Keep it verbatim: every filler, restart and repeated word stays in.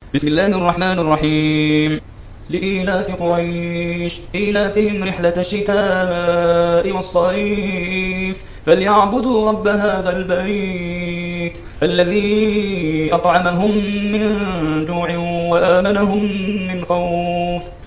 بسم الله الرحمن الرحيم. لإيلاف قريش إيلافهم رحلة الشتاء والصيف فليعبدوا رب هذا البيت الذي أطعمهم من جوع وآمنهم من خوف.